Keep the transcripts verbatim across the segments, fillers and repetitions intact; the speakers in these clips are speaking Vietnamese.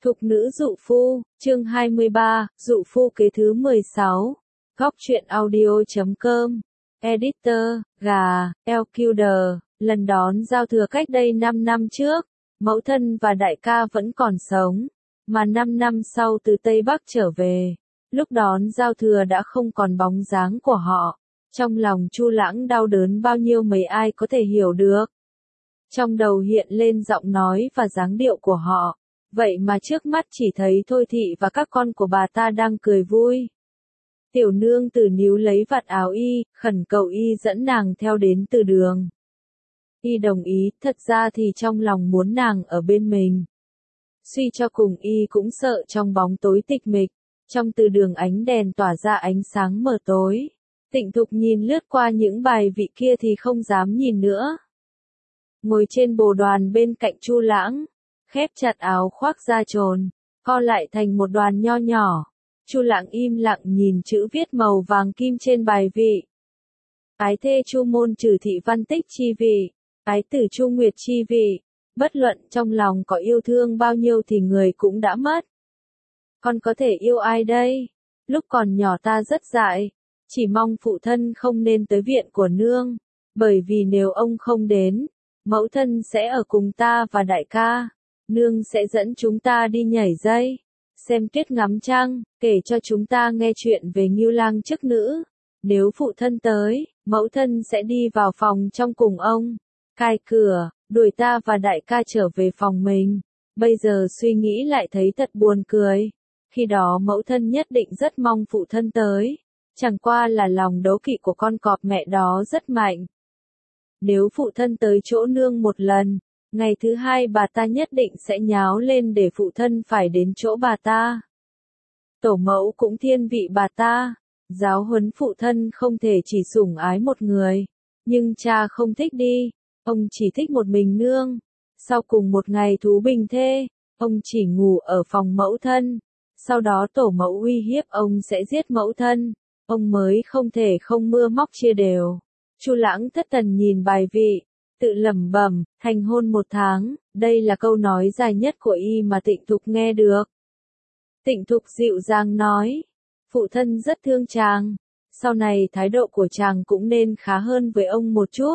Thục nữ dụ phu, chương hai mươi ba, dụ phu kế thứ mười sáu. Góc truyện audio chấm com. Editor, gà, Elkuder, lần đón giao thừa cách đây năm năm trước, mẫu thân và đại ca vẫn còn sống, mà năm năm sau từ Tây Bắc trở về, lúc đón giao thừa đã không còn bóng dáng của họ. Trong lòng Chu Lãng đau đớn bao nhiêu mấy ai có thể hiểu được. Trong đầu hiện lên giọng nói và dáng điệu của họ. Vậy mà trước mắt chỉ thấy Thôi Thị và các con của bà ta đang cười vui. Tiểu nương tử níu lấy vạt áo y, khẩn cầu y dẫn nàng theo đến từ đường. Y đồng ý, thật ra thì trong lòng muốn nàng ở bên mình. Suy cho cùng y cũng sợ trong bóng tối tịch mịch, trong từ đường ánh đèn tỏa ra ánh sáng mờ tối. Tịnh Thục nhìn lướt qua những bài vị kia thì không dám nhìn nữa. Ngồi trên bồ đoàn bên cạnh Chu Lãng, khép chặt áo khoác da trồn, co lại thành một đoàn nho nhỏ. Chu Lãng im lặng nhìn chữ viết màu vàng kim trên bài vị. Ái thê Chu môn trừ thị văn tích chi vị, ái tử Chu nguyệt chi vị. Bất luận trong lòng có yêu thương bao nhiêu thì người cũng đã mất. Con có thể yêu ai đây? Lúc còn nhỏ ta rất dại, chỉ mong phụ thân không nên tới viện của nương, bởi vì nếu ông không đến, mẫu thân sẽ ở cùng ta và đại ca. Nương sẽ dẫn chúng ta đi nhảy dây, xem tuyết ngắm trăng, kể cho chúng ta nghe chuyện về Ngưu Lang chức nữ. Nếu phụ thân tới, mẫu thân sẽ đi vào phòng trong cùng ông, cài cửa, đuổi ta và đại ca trở về phòng mình. Bây giờ suy nghĩ lại thấy thật buồn cười. Khi đó mẫu thân nhất định rất mong phụ thân tới. Chẳng qua là lòng đố kỵ của con cọp mẹ đó rất mạnh. Nếu phụ thân tới chỗ nương một lần, ngày thứ hai bà ta nhất định sẽ nháo lên để phụ thân phải đến chỗ bà ta. Tổ mẫu cũng thiên vị bà ta, giáo huấn phụ thân không thể chỉ sủng ái một người. Nhưng cha không thích đi, ông chỉ thích một mình nương. Sau cùng một ngày thú bình thê, ông chỉ ngủ ở phòng mẫu thân. Sau đó tổ mẫu uy hiếp ông sẽ giết mẫu thân, ông mới không thể không mưa móc chia đều. Chu Lãng thất thần nhìn bài vị, tự lẩm bẩm, thành hôn một tháng, đây là câu nói dài nhất của y mà Tịnh Thục nghe được. Tịnh Thục dịu dàng nói, phụ thân rất thương chàng, sau này thái độ của chàng cũng nên khá hơn với ông một chút.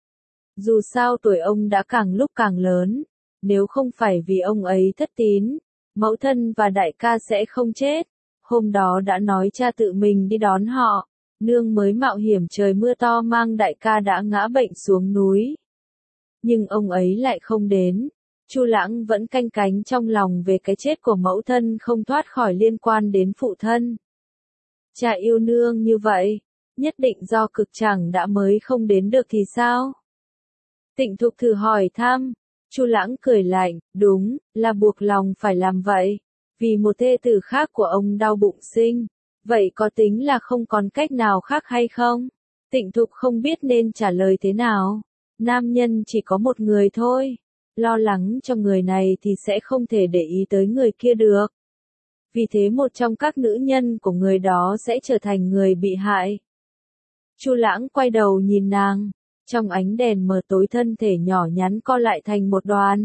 Dù sao tuổi ông đã càng lúc càng lớn, nếu không phải vì ông ấy thất tín, mẫu thân và đại ca sẽ không chết. Hôm đó đã nói cha tự mình đi đón họ, nương mới mạo hiểm trời mưa to mang đại ca đã ngã bệnh xuống núi. Nhưng ông ấy lại không đến. Chu Lãng vẫn canh cánh trong lòng về cái chết của mẫu thân không thoát khỏi liên quan đến phụ thân. Cha yêu nương như vậy, nhất định do cực chẳng đã mới không đến được thì sao? Tịnh Thục thử hỏi thăm. Chu Lãng cười lạnh, đúng, là buộc lòng phải làm vậy. Vì một thê tử khác của ông đau bụng sinh. Vậy có tính là không còn cách nào khác hay không? Tịnh Thục không biết nên trả lời thế nào. Nam nhân chỉ có một người thôi. Lo lắng cho người này thì sẽ không thể để ý tới người kia được. Vì thế một trong các nữ nhân của người đó sẽ trở thành người bị hại. Chu Lãng quay đầu nhìn nàng. Trong ánh đèn mờ tối thân thể nhỏ nhắn co lại thành một đoàn.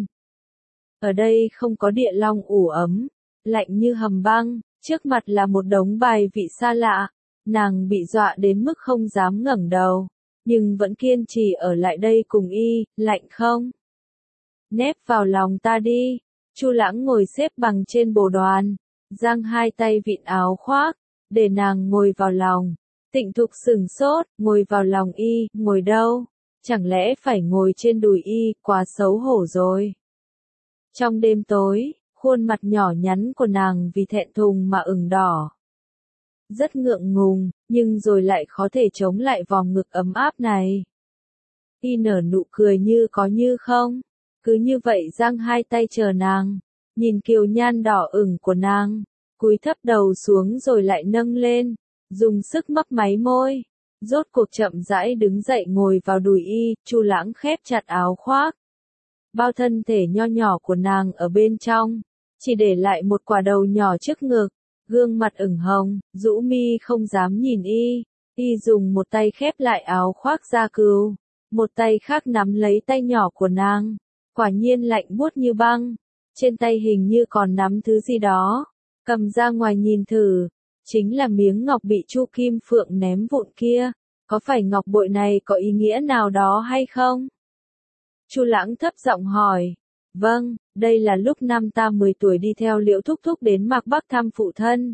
Ở đây không có địa long ủ ấm, lạnh như hầm băng, trước mặt là một đống bài vị xa lạ. Nàng bị dọa đến mức không dám ngẩng đầu, nhưng vẫn kiên trì ở lại đây cùng y. Lạnh không? Nép vào lòng ta đi. Chu Lãng ngồi xếp bằng trên bồ đoàn, giang hai tay vịn áo khoác, để nàng ngồi vào lòng. Tịnh Thục sửng sốt, ngồi vào lòng y, ngồi đâu? Chẳng lẽ phải ngồi trên đùi y, quá xấu hổ rồi. Trong đêm tối, khuôn mặt nhỏ nhắn của nàng vì thẹn thùng mà ửng đỏ. Rất ngượng ngùng, nhưng rồi lại khó thể chống lại vòng ngực ấm áp này. Y nở nụ cười như có như không, cứ như vậy giang hai tay chờ nàng, nhìn kiều nhan đỏ ửng của nàng, cúi thấp đầu xuống rồi lại nâng lên, dùng sức mấp máy môi, rốt cuộc chậm rãi đứng dậy ngồi vào đùi y. Chu Lãng khép chặt áo khoác, bao thân thể nho nhỏ của nàng ở bên trong, chỉ để lại một quả đầu nhỏ trước ngực, gương mặt ửng hồng, rũ mi không dám nhìn y. Y dùng một tay khép lại áo khoác da cừu, một tay khác nắm lấy tay nhỏ của nàng, quả nhiên lạnh buốt như băng. trên tay hình như còn nắm thứ gì đó, cầm ra ngoài nhìn thử, chính là miếng ngọc bị Chu Kim Phượng ném vụn kia, có phải ngọc bội này có ý nghĩa nào đó hay không? Chu Lãng thấp giọng hỏi, vâng, đây là lúc năm ta mười tuổi đi theo Liễu Thúc Thúc đến Mạc Bắc thăm phụ thân.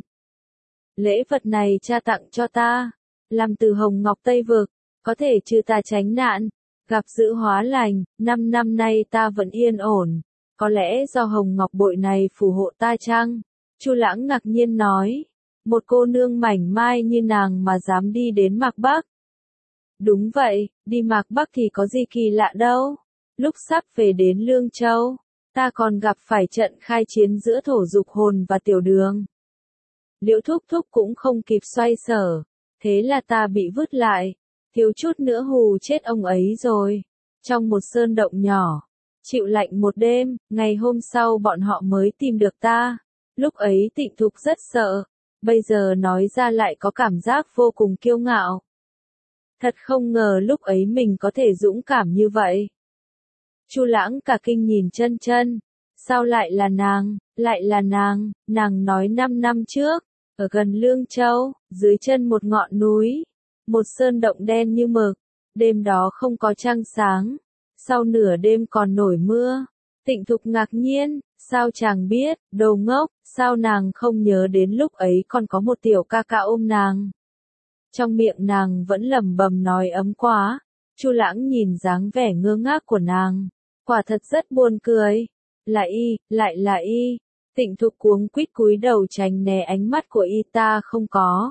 Lễ vật này cha tặng cho ta, làm từ hồng ngọc Tây Vực, có thể trừ ta tránh nạn, gặp dữ hóa lành, năm năm nay ta vẫn yên ổn, có lẽ do hồng ngọc bội này phù hộ ta chăng? Chu Lãng ngạc nhiên nói, một cô nương mảnh mai như nàng mà dám đi đến Mạc Bắc. Đúng vậy, đi Mạc Bắc thì có gì kỳ lạ đâu. Lúc sắp về đến Lương Châu, ta còn gặp phải trận khai chiến giữa Thổ Dục Hồn và Tiểu Đường. Liễu Thúc Thúc cũng không kịp xoay sở, thế là ta bị vứt lại, thiếu chút nữa hù chết ông ấy rồi. Trong một sơn động nhỏ, chịu lạnh một đêm, ngày hôm sau bọn họ mới tìm được ta. Lúc ấy Tịnh Thục rất sợ, bây giờ nói ra lại có cảm giác vô cùng kiêu ngạo. Thật không ngờ lúc ấy mình có thể dũng cảm như vậy. Chu Lãng cả kinh nhìn Chân Chân, sao lại là nàng, lại là nàng, nàng nói năm năm trước, ở gần Lương Châu, dưới chân một ngọn núi, một sơn động đen như mực, đêm đó không có trăng sáng, sau nửa đêm còn nổi mưa. Tịnh Thục ngạc nhiên, sao chàng biết, đồ ngốc, sao nàng không nhớ đến lúc ấy còn có một tiểu ca ca ôm nàng. Trong miệng nàng vẫn lẩm bẩm nói ấm quá. Chu Lãng nhìn dáng vẻ ngơ ngác của nàng, quả thật rất buồn cười. Là y, lại là y. Tịnh Thục cuống quýt cúi đầu tránh né ánh mắt của y, ta không có.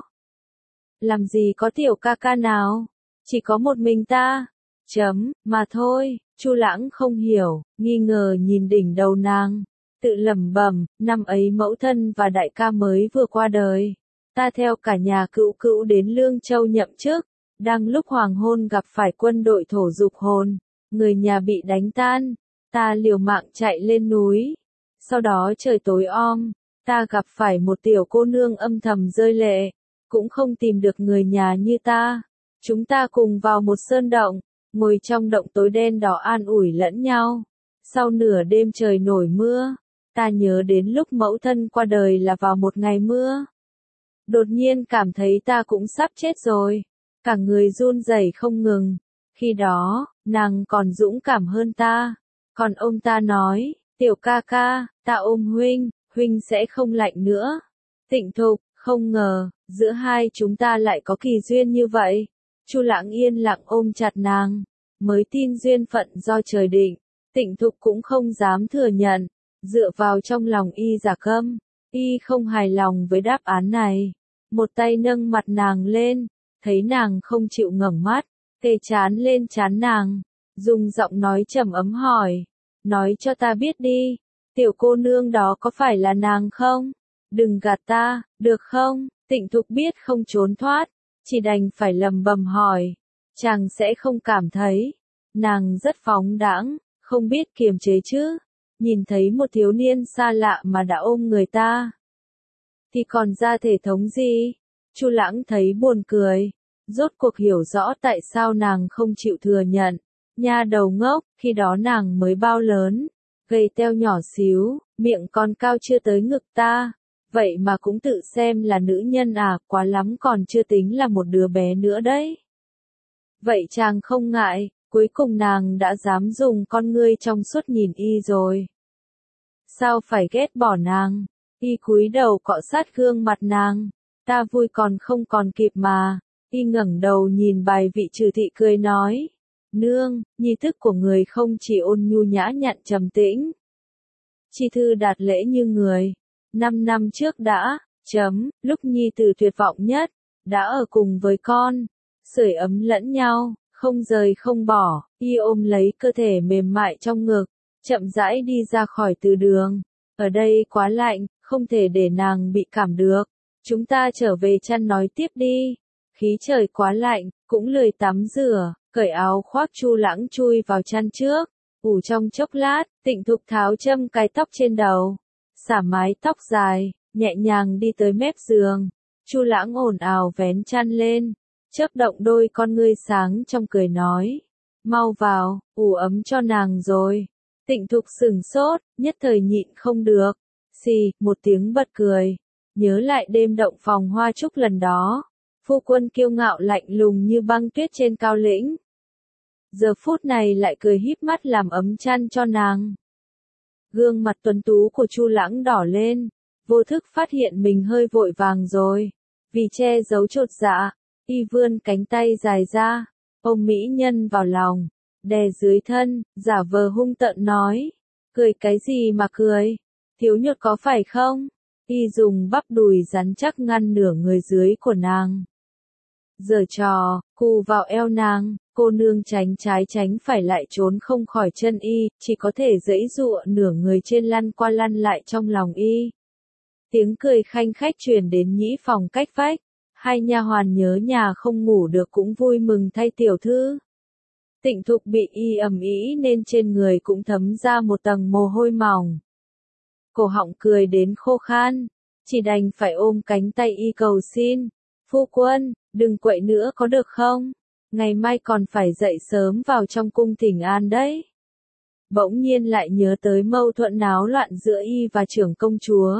Làm gì có tiểu ca ca nào, chỉ có một mình ta. Chấm, mà thôi. Chu Lãng không hiểu, nghi ngờ nhìn đỉnh đầu nàng, tự lẩm bẩm, năm ấy mẫu thân và đại ca mới vừa qua đời. Ta theo cả nhà cữu cữu đến Lương Châu nhậm chức, đang lúc hoàng hôn gặp phải quân đội Thổ Dục Hồn, người nhà bị đánh tan, ta liều mạng chạy lên núi. Sau đó trời tối om, ta gặp phải một tiểu cô nương âm thầm rơi lệ, cũng không tìm được người nhà như ta. Chúng ta cùng vào một sơn động, ngồi trong động tối đen đỏ an ủi lẫn nhau. Sau nửa đêm trời nổi mưa, ta nhớ đến lúc mẫu thân qua đời là vào một ngày mưa. Đột nhiên cảm thấy ta cũng sắp chết rồi, cả người run rẩy không ngừng. Khi đó, nàng còn dũng cảm hơn ta, còn ông ta nói, tiểu ca ca, ta ôm huynh, huynh sẽ không lạnh nữa. Tịnh Thục, không ngờ, giữa hai chúng ta lại có kỳ duyên như vậy. Chu Lãng yên lặng ôm chặt nàng, mới tin duyên phận do trời định. Tịnh Thục cũng không dám thừa nhận, dựa vào trong lòng y giả câm, y không hài lòng với đáp án này. Một tay nâng mặt nàng lên, thấy nàng không chịu ngẩng mắt, kề trán lên trán nàng, dùng giọng nói trầm ấm hỏi, nói cho ta biết đi, tiểu cô nương đó có phải là nàng không? Đừng gạt ta, được không? Tịnh Thục biết không trốn thoát, chỉ đành phải lầm bầm hỏi, chàng sẽ không cảm thấy, nàng rất phóng đãng, không biết kiềm chế chứ, nhìn thấy một thiếu niên xa lạ mà đã ôm người ta, thì còn ra thể thống gì? Chu Lãng thấy buồn cười, rốt cuộc hiểu rõ tại sao nàng không chịu thừa nhận. Nha đầu ngốc, khi đó nàng mới bao lớn, gầy teo nhỏ xíu, miệng còn cao chưa tới ngực ta, vậy mà cũng tự xem là nữ nhân à, quá lắm còn chưa tính là một đứa bé nữa đấy. Vậy chàng không ngại, cuối cùng nàng đã dám dùng con ngươi trong suốt nhìn y rồi. Sao phải ghét bỏ nàng? Y cúi đầu cọ sát gương mặt nàng, ta vui còn không còn kịp mà. Y ngẩng đầu nhìn bài vị Trừ Thị cười nói, nương, nhi thức của người không chỉ ôn nhu nhã nhặn trầm tĩnh, chi thư đạt lễ như người. Năm năm trước đã, chấm, lúc nhi tử tuyệt vọng nhất, đã ở cùng với con, sưởi ấm lẫn nhau, không rời không bỏ. Y ôm lấy cơ thể mềm mại trong ngực, chậm rãi đi ra khỏi từ đường. Ở đây quá lạnh, không thể để nàng bị cảm được. Chúng ta trở về chăn nói tiếp đi. Khí trời quá lạnh, cũng lười tắm rửa, cởi áo khoác. Chu Lãng chui vào chăn trước, ủ trong chốc lát. Tịnh Thục tháo châm cái tóc trên đầu, xả mái tóc dài, nhẹ nhàng đi tới mép giường. Chu Lãng ồn ào vén chăn lên, chớp động đôi con ngươi sáng trong cười nói, mau vào, ủ ấm cho nàng rồi. Tịnh Thục sửng sốt, nhất thời nhịn không được. Xì, một tiếng bật cười. Nhớ lại đêm động phòng hoa trúc lần đó. Phu quân kiêu ngạo lạnh lùng như băng tuyết trên cao lĩnh. Giờ phút này lại cười híp mắt làm ấm chăn cho nàng. Gương mặt tuấn tú của Chu Lãng đỏ lên, vô thức phát hiện mình hơi vội vàng rồi. Vì che giấu chột dạ, y vươn cánh tay dài ra, ôm mỹ nhân vào lòng, đè dưới thân, giả vờ hung tợn nói. Cười cái gì mà cười? Thiếu nhột có phải không? Y dùng bắp đùi rắn chắc ngăn nửa người dưới của nàng. Giở trò, cù vào eo nàng, cô nương tránh trái tránh phải lại trốn không khỏi chân y, chỉ có thể giãy giụa nửa người trên lăn qua lăn lại trong lòng y. Tiếng cười khanh khách truyền đến nhĩ phòng cách vách, hai nha hoàn nhớ nhà không ngủ được cũng vui mừng thay tiểu thư. Tịnh Thục bị y ầm ĩ nên trên người cũng thấm ra một tầng mồ hôi mỏng. Cổ họng cười đến khô khan, chỉ đành phải ôm cánh tay y cầu xin. Phu quân, đừng quậy nữa có được không? Ngày mai còn phải dậy sớm vào trong cung thỉnh an đấy. Bỗng nhiên lại nhớ tới mâu thuẫn náo loạn giữa y và trưởng công chúa.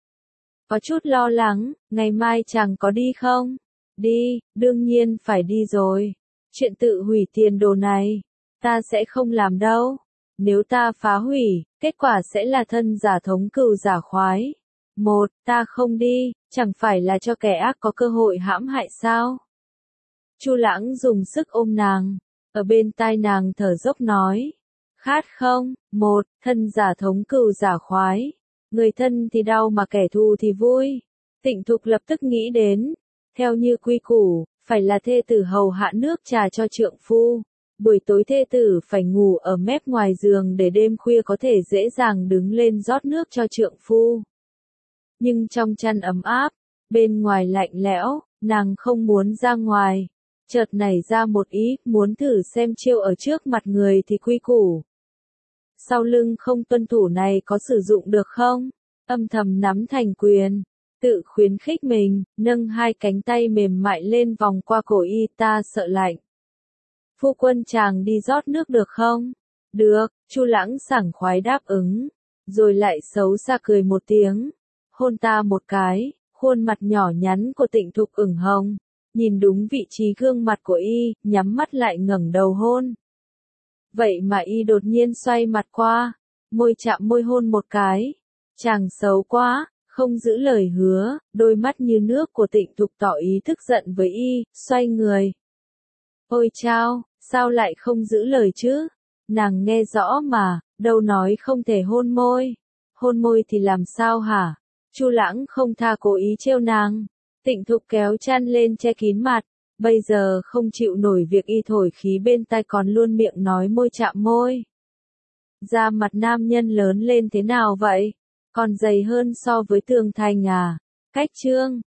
Có chút lo lắng, ngày mai chàng có đi không? Đi, đương nhiên phải đi rồi. Chuyện tự hủy tiền đồ này, ta sẽ không làm đâu. Nếu ta phá hủy, kết quả sẽ là thân giả thống cừu giả khoái. Một, ta không đi, chẳng phải là cho kẻ ác có cơ hội hãm hại sao? Chu Lãng dùng sức ôm nàng, ở bên tai nàng thở dốc nói. Khát không? Một, thân giả thống cừu giả khoái. Người thân thì đau mà kẻ thù thì vui. Tịnh Thục lập tức nghĩ đến. Theo như quy củ, phải là thê tử hầu hạ nước trà cho trượng phu. Buổi tối thê tử phải ngủ ở mép ngoài giường để đêm khuya có thể dễ dàng đứng lên rót nước cho trượng phu. Nhưng trong chăn ấm áp, bên ngoài lạnh lẽo, nàng không muốn ra ngoài. Chợt nảy ra một ý, muốn thử xem chiêu ở trước mặt người thì quy củ. Sau lưng không tuân thủ này có sử dụng được không? Âm thầm nắm thành quyền, tự khuyến khích mình, nâng hai cánh tay mềm mại lên vòng qua cổ y, ta sợ lạnh. Phu quân chàng đi rót nước được không? Được, Chu Lãng sảng khoái đáp ứng, rồi lại xấu xa cười một tiếng, hôn ta một cái, khuôn mặt nhỏ nhắn của Tịnh Thục ửng hồng, nhìn đúng vị trí gương mặt của y, nhắm mắt lại ngẩng đầu hôn. Vậy mà y đột nhiên xoay mặt qua, môi chạm môi hôn một cái. Chàng xấu quá, không giữ lời hứa, đôi mắt như nước của Tịnh Thục tỏ ý thức giận với y, xoay người. Ôi chao, sao lại không giữ lời chứ? Nàng nghe rõ mà, đâu nói không thể hôn môi. Hôn môi thì làm sao hả? Chu Lãng không tha cố ý trêu nàng. Tịnh Thục kéo chăn lên che kín mặt, bây giờ không chịu nổi việc y thổi khí bên tai còn luôn miệng nói môi chạm môi. Da mặt nam nhân lớn lên thế nào vậy? Còn dày hơn so với tường thành à? Cách chương